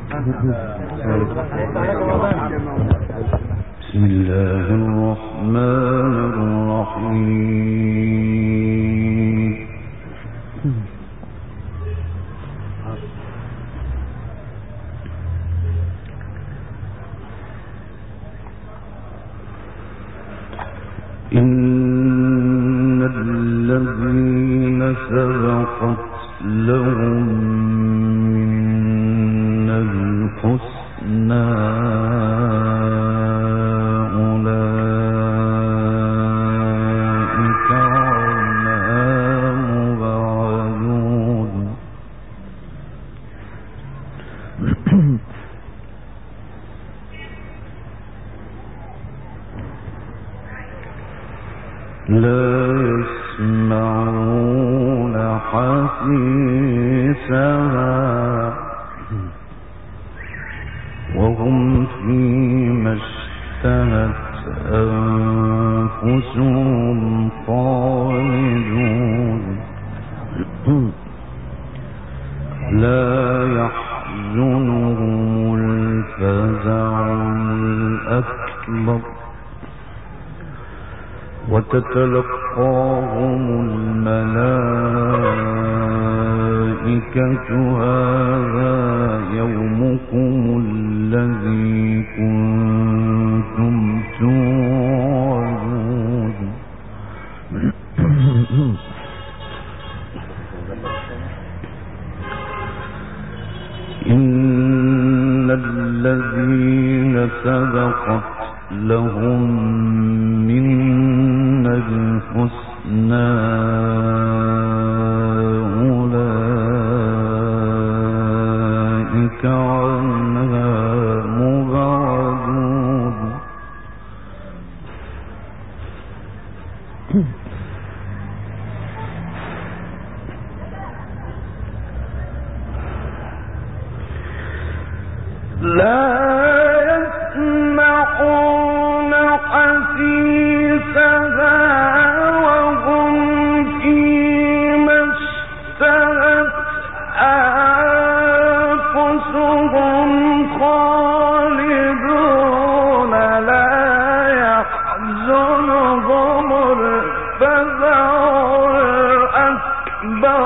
بسم الله الرحمن الرحيم. إن الذين سبقت لهم من الحسنى أولئك عنها مبعدون. لا يسمعون حسيسها وهم فيما اشتهت أنفسهم خالدون. لا يحزنهم الفزع الأكبر وتتلقاهم الملائكة هذا يومكم الذي كنتم توعدون. إن الذين سبقت لهم من الحسنى أولئك عنها مبعدون. لا يسمعون حسيسها وهم فيما اشتهت أنفسهم خالدون. لا يحزنهم الفزع الأكبر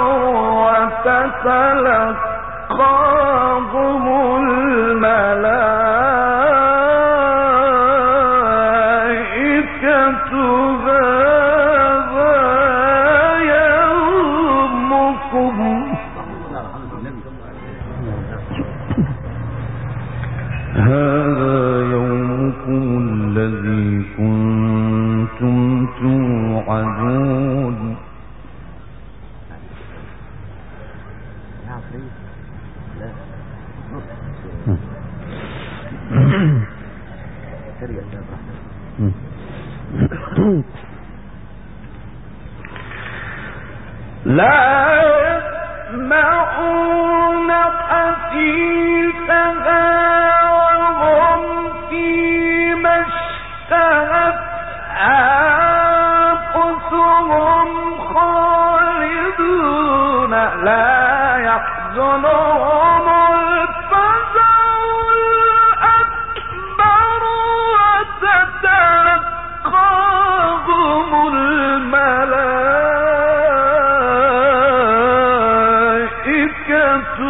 وتتلقاهم الملائكة هذا يومكم الذي كنتم توعدون. لا يسمعون حسيسها وهم فيما اشتهت أنفسهم خالدون. لا يحزنهم الفزع الأكبر وتتلقاهم الملائكة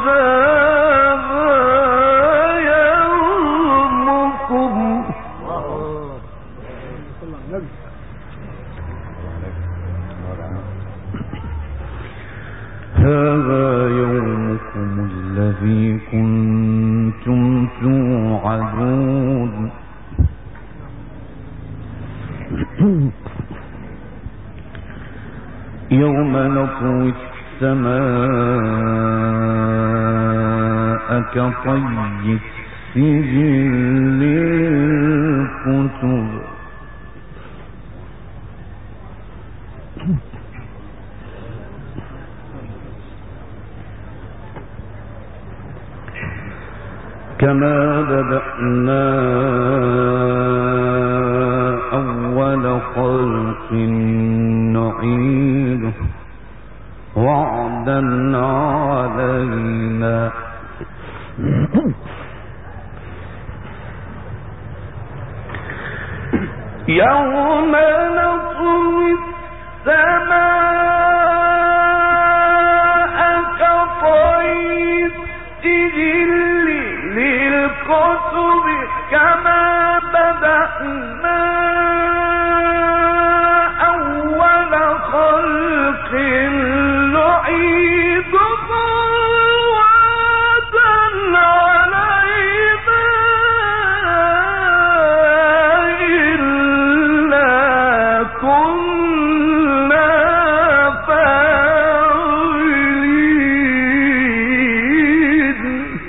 هذا يومكم الذي كنتم توعدون. يوم نطوي السماء كطي السجل للكتب كما بدأنا أول خلق نعيده وعدا علينا يوم نطوي السماء كطي السجل للكتب كما بدأنا أول خلق نعيده وعدا علينا إلا كنا فاعلين.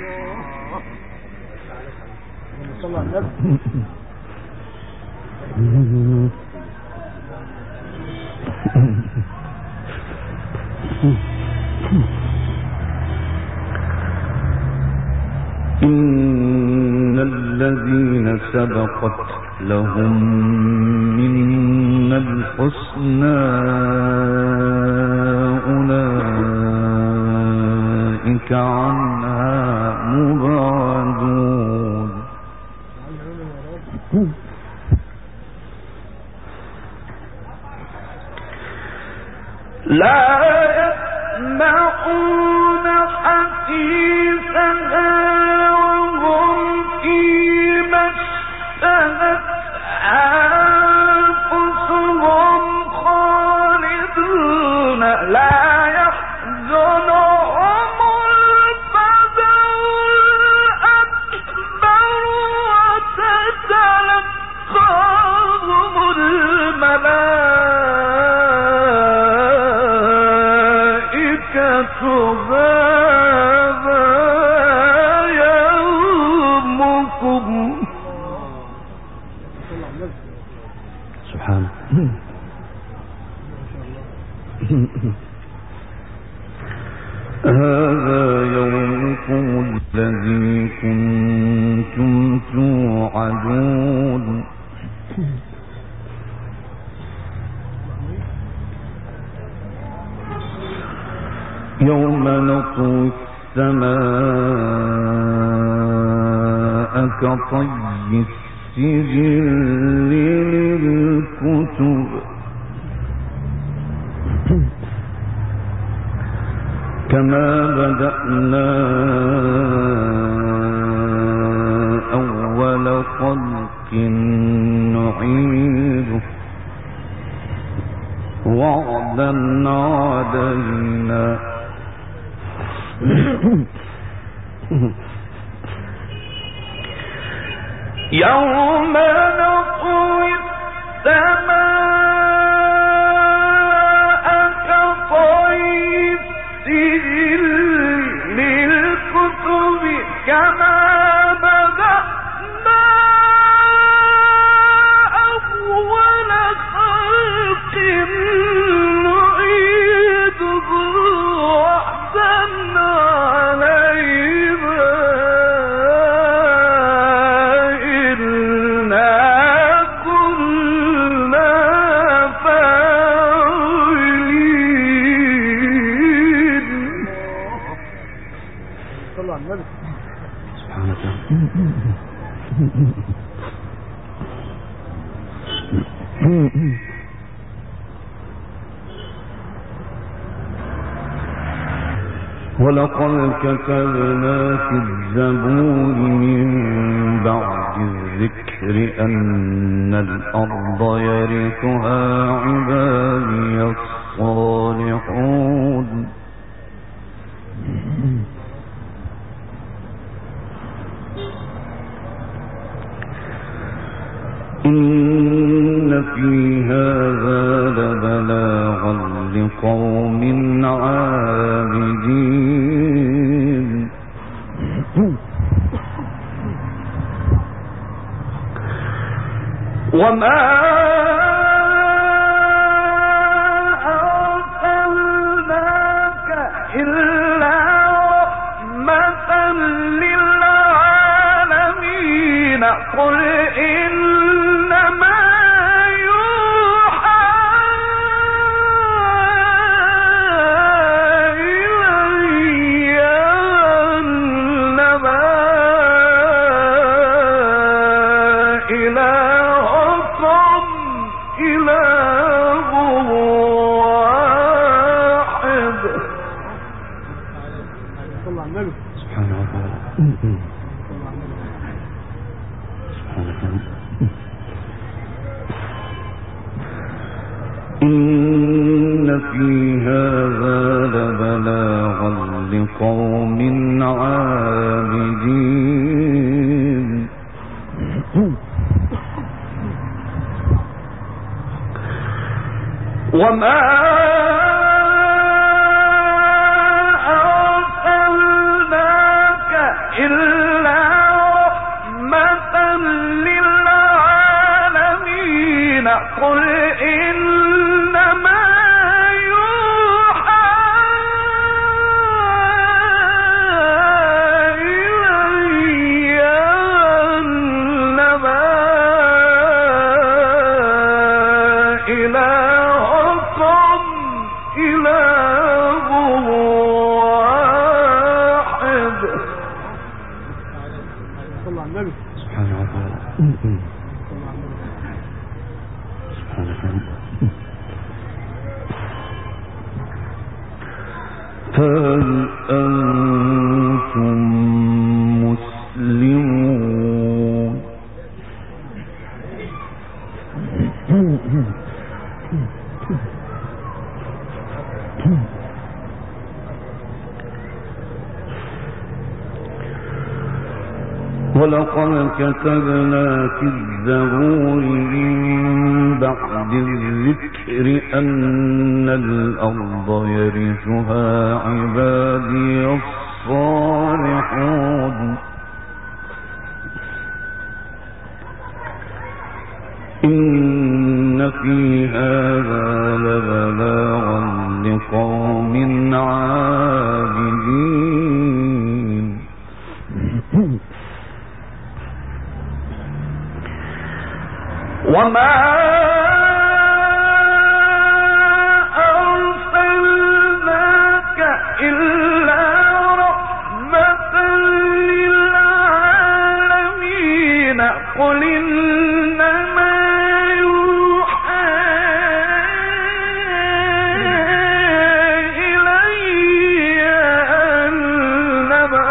صلى الله عليه وسلم. إن الذين سبقت لهم منا الحسنى أولئك عنها مبعدون. لا يسمعون حديثها وهم فيما اشتهت أنفسهم خالدون لا يحزنهم الفزع الأكبر وتتلقاهم الملائكة هذا يومكم. سبحان هذا يومكم الذي كنتم توعدون. يوم نطوي السماء كطي السجل للكتب كما بدأنا أول خلق نعيده وعدا علينا يوم نطوي السماء كطي السجل للكتب كما بدأنا أول خلق نعيده وعدا علينا إنا كنا فاعلين. صلى الله عليه وسلم. سبحانك ولقد كتبنا في الزبور من بعد الذكر أن الأرض يرثها عبادي الصالحون. إن في هذا لبلاغا لقوم عابدين. وما أرسلناك إلا رحمة للعالمين. قل إنما يوحى إلي أنما إن في هذا لبلاغا لقوم عابدين وما أرسلناك إلا رحمة للعالمين قل إنما يوحى إلي أنما إلهكم إله واحد. صلى على النبي. سبحانه وتعالى. هل أنتم مسلمون؟ ولقد كتبنا في الزبور من بعد الذكر أن الأرض يرثها عبادي الصالحون إن في هذا لبلاغا لقوم عابدين وما أرسلناك إلا رحمة للعالمين قل إنما يوحى إلي أنما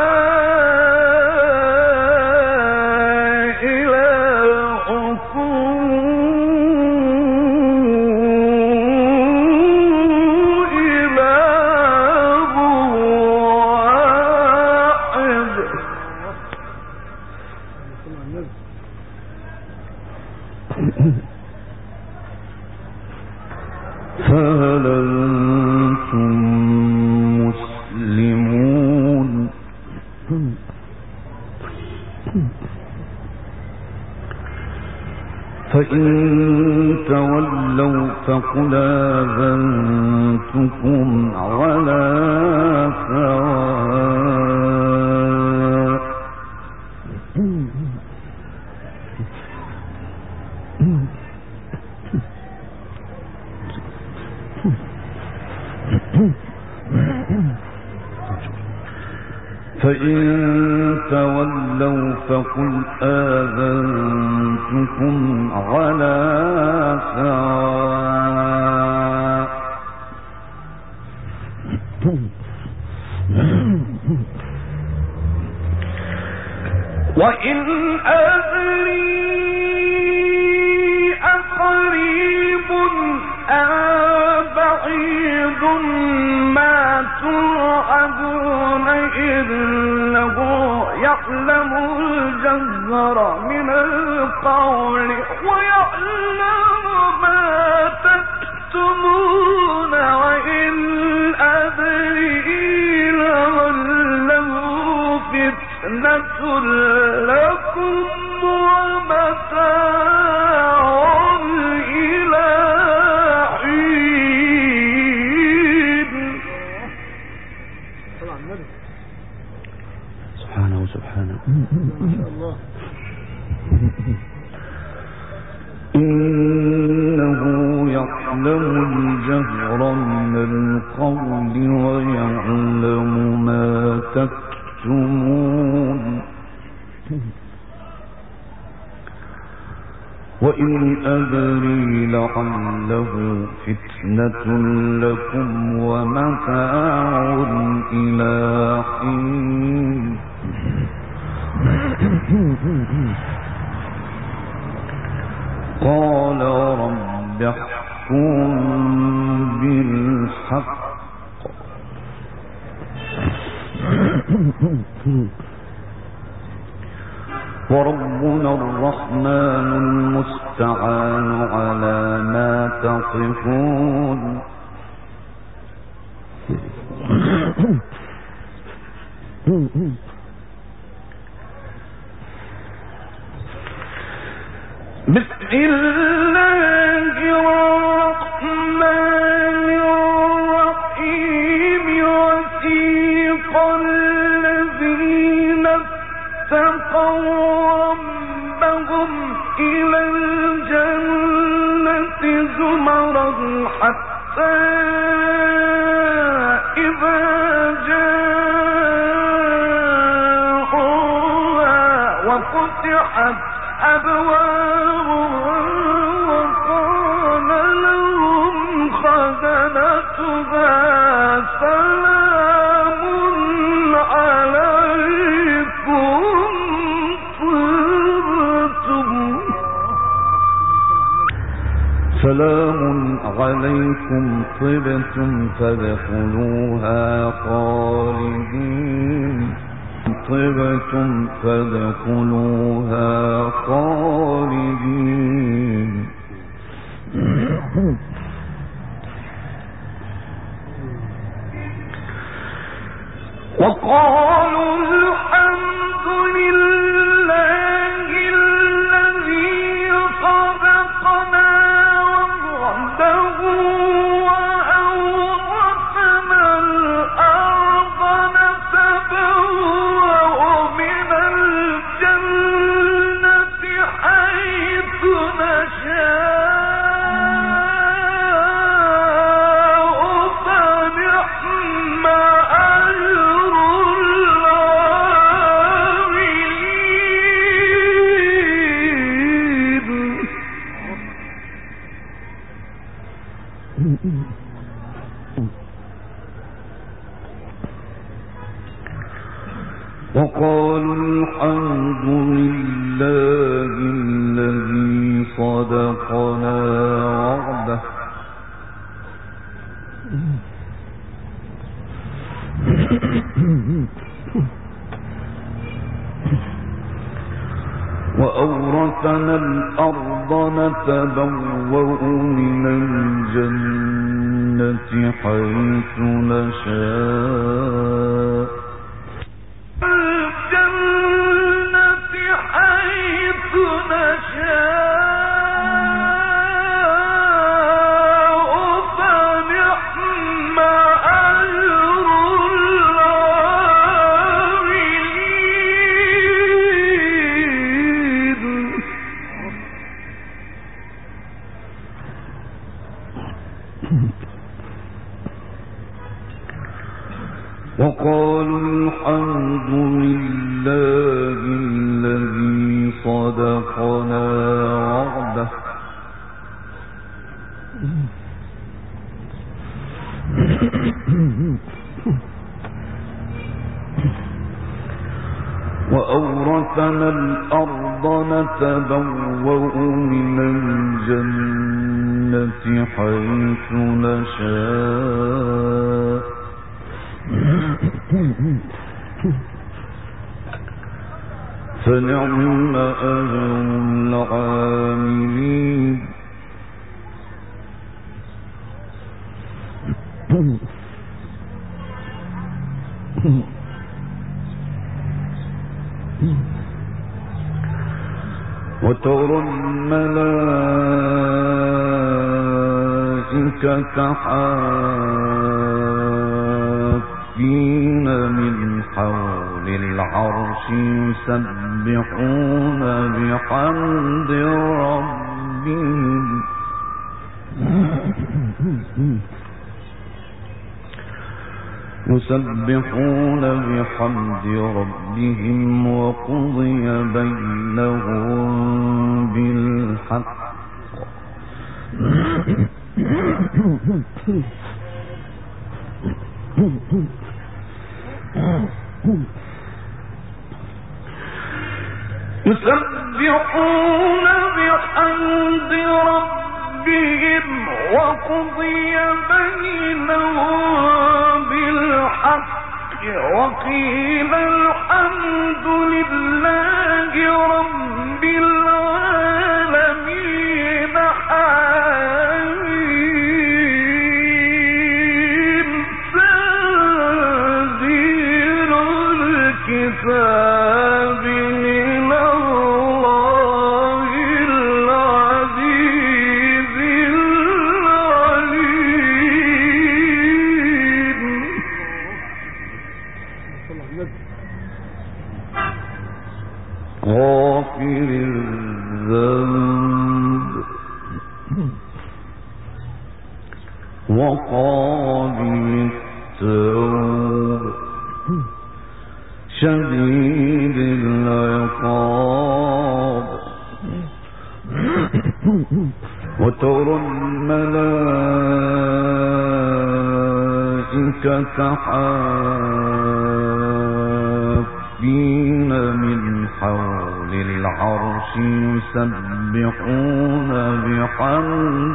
فهل أنتم مسلمون؟ فإن تولوا فقل آذنتكم على سواء فإن تولوا فقل آذنتكم على سواء وإن أدري أقريب أم بعيد ما توعدون إنه يعلم الجهر من القول ويعلم ما تكتمون وإن أدري لعله فتنة لكم ومتاع إلى حين. سبحانه سبحانه ما شاء الله. إنه يعلم الجهر من القول ويعلم ما تكتمون وإن أدري لعله فتنة لكم ومتاع إلى حين قال رب احكم بالحق وربنا الرحمن المستعان على ما تصفون بسم الله الرحمن الرحيم وسيق الذين اتقوا ربهم إلى الجنة زمرا حتى إذا جاءوها وفتحت أبوابها وقال لهم خزنتها سلام عليكم طبتم فادخلوها خالدين طبتم فادخلوها خالدين وقالوا الحمد لله الذي صدقنا وعده وأورثنا الأرض نتبوأ من الجنة حيث نشاء فنعم أجر وقالوا الحمد لله الذي صدقنا وعده وأورثنا الأرض نتبوأ من الجنة حيث نشاء وقالوا الحمد لله الذي صدقنا وعده وأورثنا الأرض نتبوأ من الجنة حيث نشاء فنعم أجر العاملين وترى الملائكة حافين من حول العرش يسبحون بحمد ربهم وقضي بينهم بالحق بالحق يسبحون بحمد ربهم وقضي بينهم بالحق وقيل الحمد لله رب العالمين حميد تنزيل الكتاب من الله العزيز العليم غافر الذنب وقابل التوب شديد العقاب وترى الملائكة حافين من حول العرش يسبحون بحمد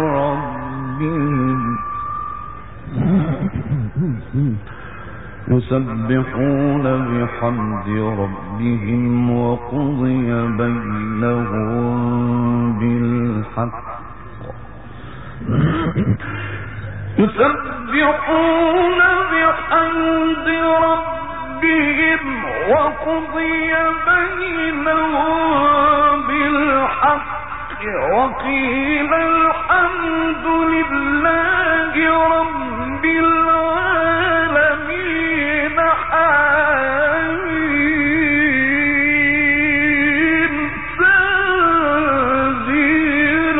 ربهم وقضي بينهم بالحق يسبحون بحمد ربهم وقضي بينهم بالحق وقيل الحمد لله رب العالمين حميد تنزيل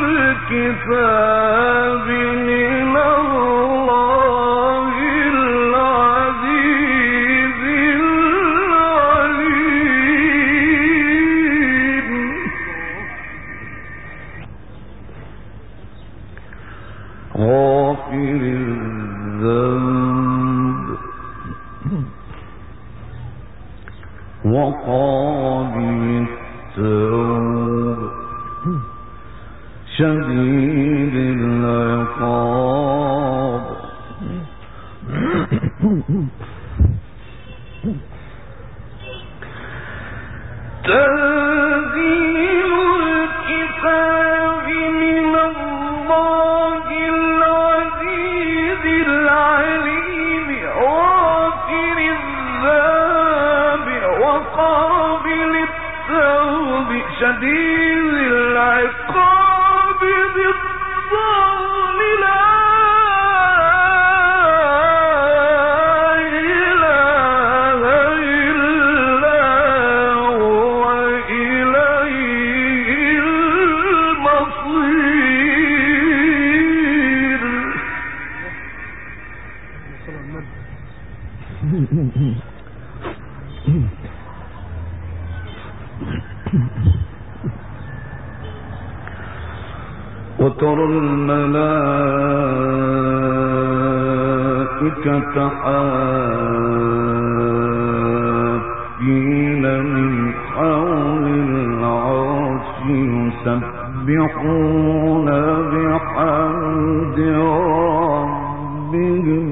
الكتاب من الله العزيز العليم غافر الذنب وقابل التوب شديد العقاب تنزيل الكتاب من الله العزيز العليم غافر الذنب وقابل التوب شديد العقاب ذي الطول لا إله إلا هو إليه المصير وترى الملائكة حافين من حول العرش يسبحون بحمد ربهم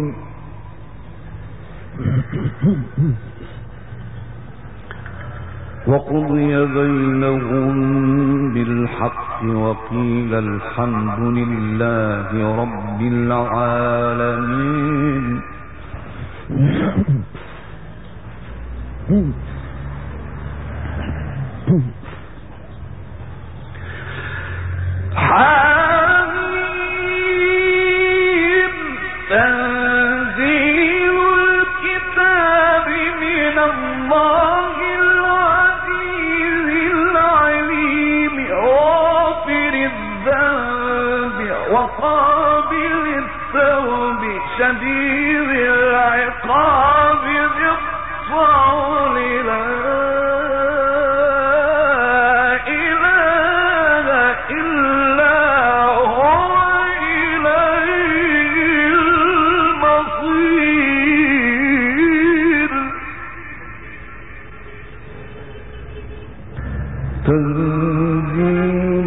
وقضي بينهم بالحق وقيل الحمد لله رب العالمين حميم تنزيل الكتاب من الله العزيز العليم غافر الذنب وقابل التوب شديد العقاب ذي الطول لا إله تنزيل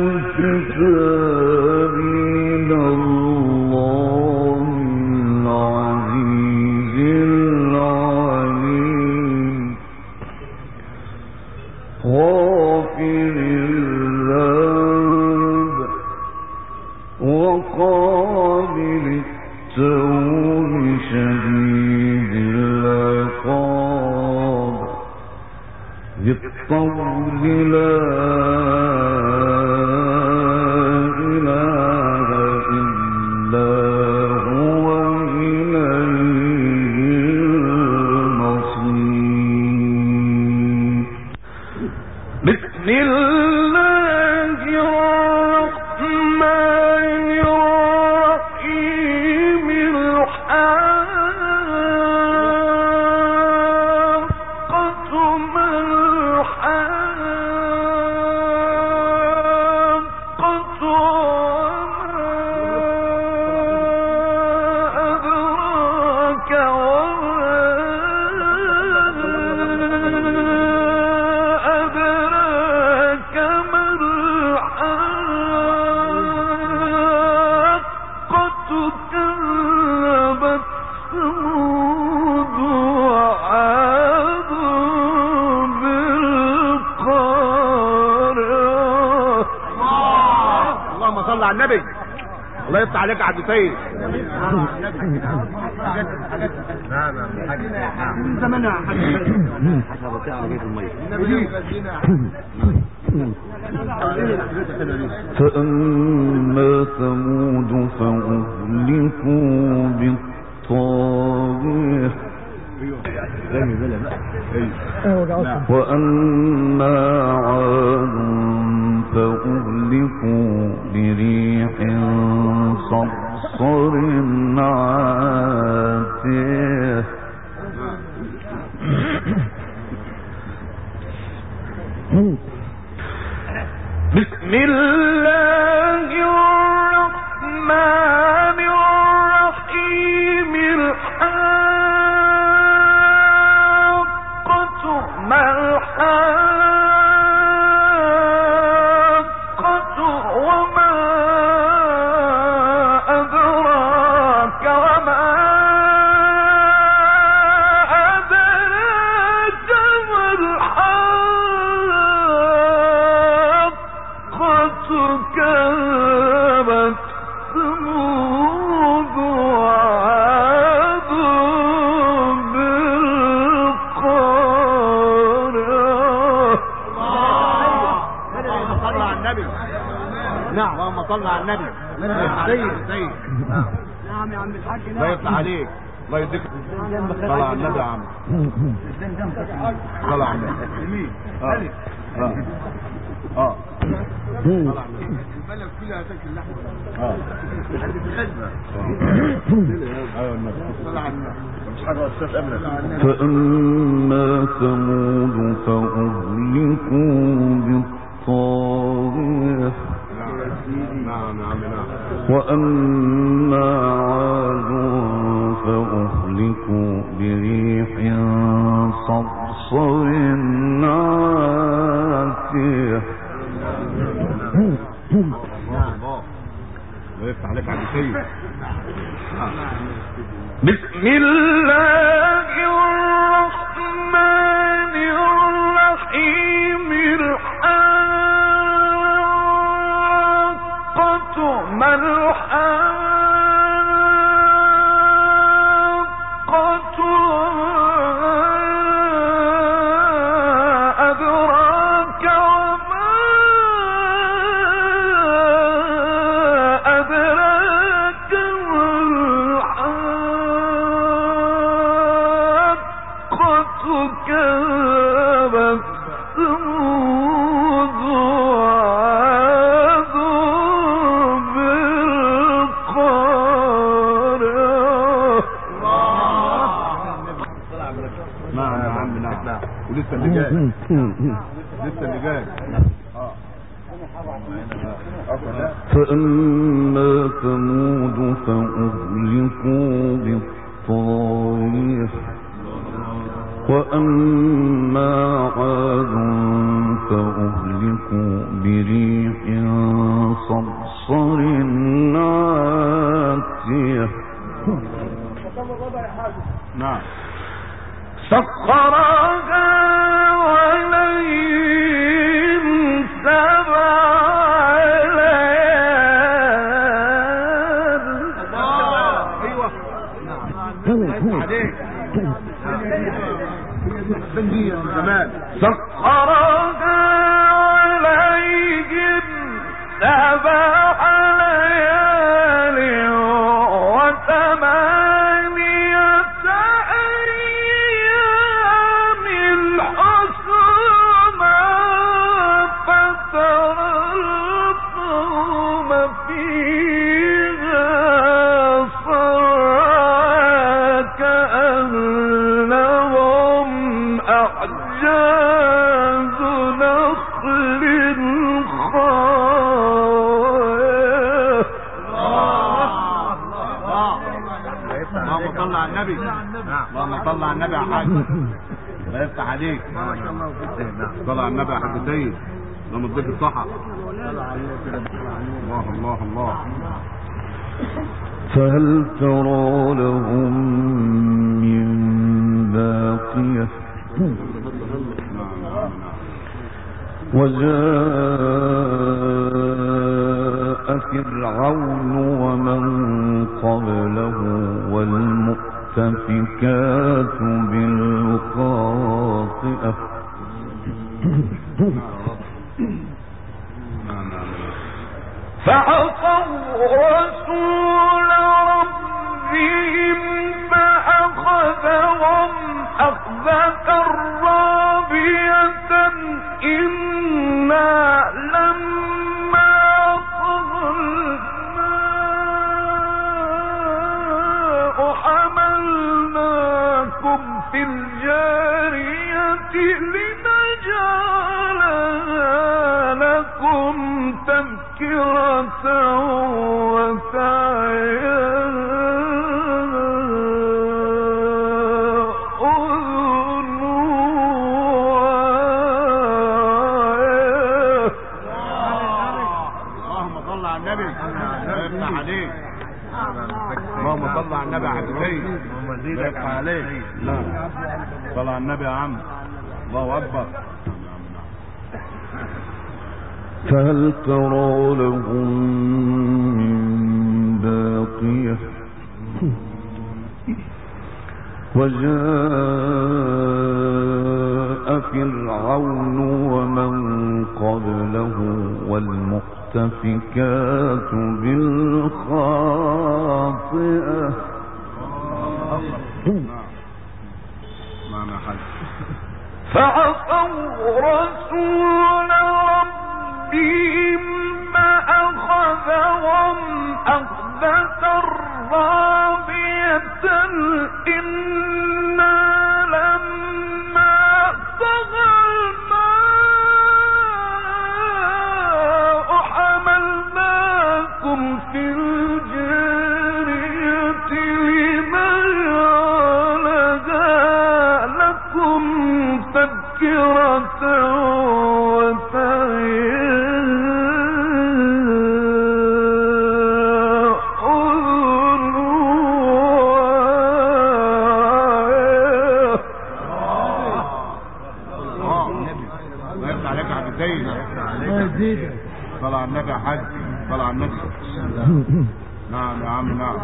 الكتاب من الله العزيز العليم غافر الذنب وقابل التوب شديد العقاب ذي الطول لا إله إلا هو إليه المصير بسم الله الرحمن الرحيم الحاقة ما الحاقة وما أدراك ما الحاقة كذبت ثمود وعاد بالقارعة. اللهم صل على النبي. الله يفتح عليك يا عبد السيد. نعم من زمان فأما ثمود فأهلكوا بالطاغية وأما عاد فأهلكوا بريح صرصر عاتية بسم الله الرحمن الرحيم الحاقة ما الحاقة وما أدراك وما أدراك ما الحاقة كذبت ثمود وعاد بالقارعة. اللهم صل على النبي. نعم اللهم صل على النبي. سيد نعم يا عم الحاج. الله يفتح عليك. الله يديك. صل على النبي يا عم. صل على النبي. البلد كلها تاكل لحمه. ايوه النبي. صل على النبي. مش حاجه استاذ ابدا. فأما ثمود فأهلكوا بالطاغية نعم يا عم نعم. وأما عاد فأهلكوا بريح صرصر عاتية الله يفتح عليك عبد السيد. بسم الله الرحمن الرحيم الحاقة ما الحاقة أدراك وما أدراك ما الحاقة كذبت ثمود وعاد بالقارعة. نعم يا عم نعم. ولسه اللي جاي. لسه اللي جاي. فأما ثمود فأهلكوا بالطاغية وأما عاد فأهلكوا فأهلكوا بريح صرصر عاتية نعم سخرها عليهم 7 ليال. ايوه عليك جمال سخرها عليهم 7 ليال و8 أيام حسوما فترى القوم فيها صرعى كأنهم أعجاز نخل خاوية. اللهم صل على النبي اللهم صل على النبي يا حاج الله يفتح عليك صل على النبي يا حاج سيد اللهم اديك الصحة الله الله الله. فهل ترى لهم من باقية وجاء فرعون ومن قبله والمؤتفكات بالخاطئة فعصوا رسول ربهم فأخذهم أخذة رابية إنا لما طغى الماء حملناكم في الجارية لنجعلها لكم تذكرة وتعيا أذن واعية. اللهم صل على النبي الله يفتح عليك اللهم صل على النبي يا حاج سيد الله يفتح عليك. لا صل على النبي يا عم الله اكبر. فهل ترى لهم من باقية وجاء فرعون ومن قبله والمؤتفكات بالخاطئة فعصوا رسول ربهم فأخذهم أخذة رابية إنا لما طغى الماء حملناكم في الجارية لنجعلها لكم تذكرة صلى على النبي يا حاج صلى على النبي. نعم يا عم نعم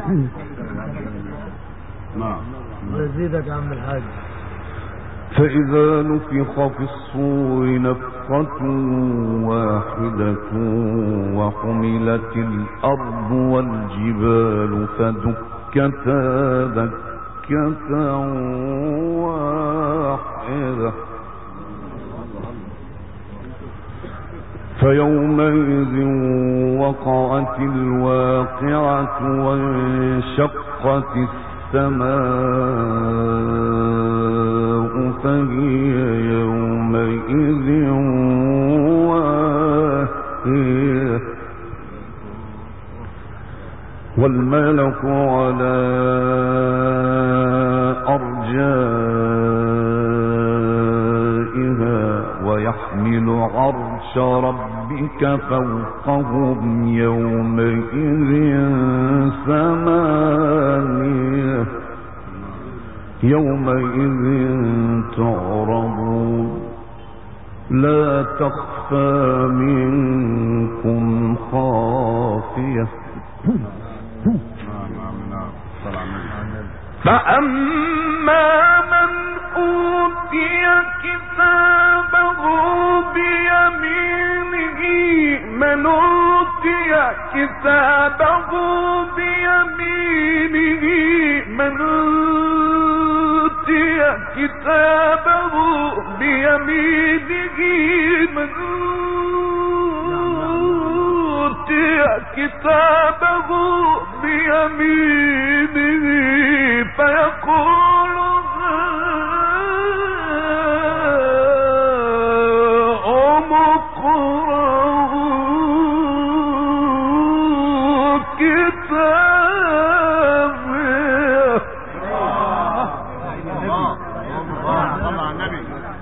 نعم يزيدك يا عم الحاج. فإذا نفخ في الصور نفخة واحدة وحملت الأرض والجبال فدكتا دكة واحدة فيومئذ وقعت الواقعة وانشقت السماء فهي يومئذ واهية والملك على أرجائها ويحمل عرش عرش ربك فوقهم يومئذ ثمانية يومئذ تعرضون لا تخفى منكم خافية فأما من أوتي كتابه بيمينه من أوتي كتابه بيمينه من أوتي كتابه بيمينه من أوتي كتابه بيمينه فيقول هاؤم اقرءوا كتابيه. صلى على النبي.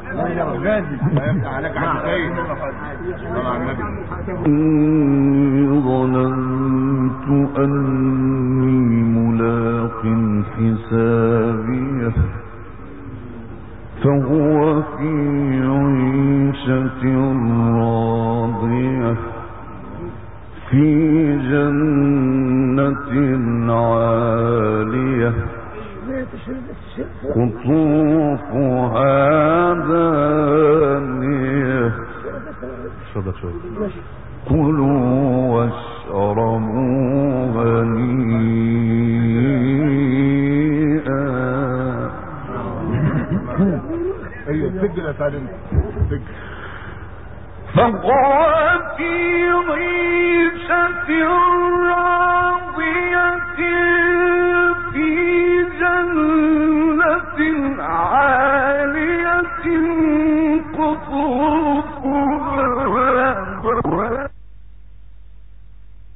عليك عن سيد. صلى على النبي. إني ظننت أني ملاق حسابيه فهو في عيشة راضية في جنة عالية قطوفها دانية كلوا واشربوا هنيئا. ايوه سجل يا سعد سجل. فهو في عيشة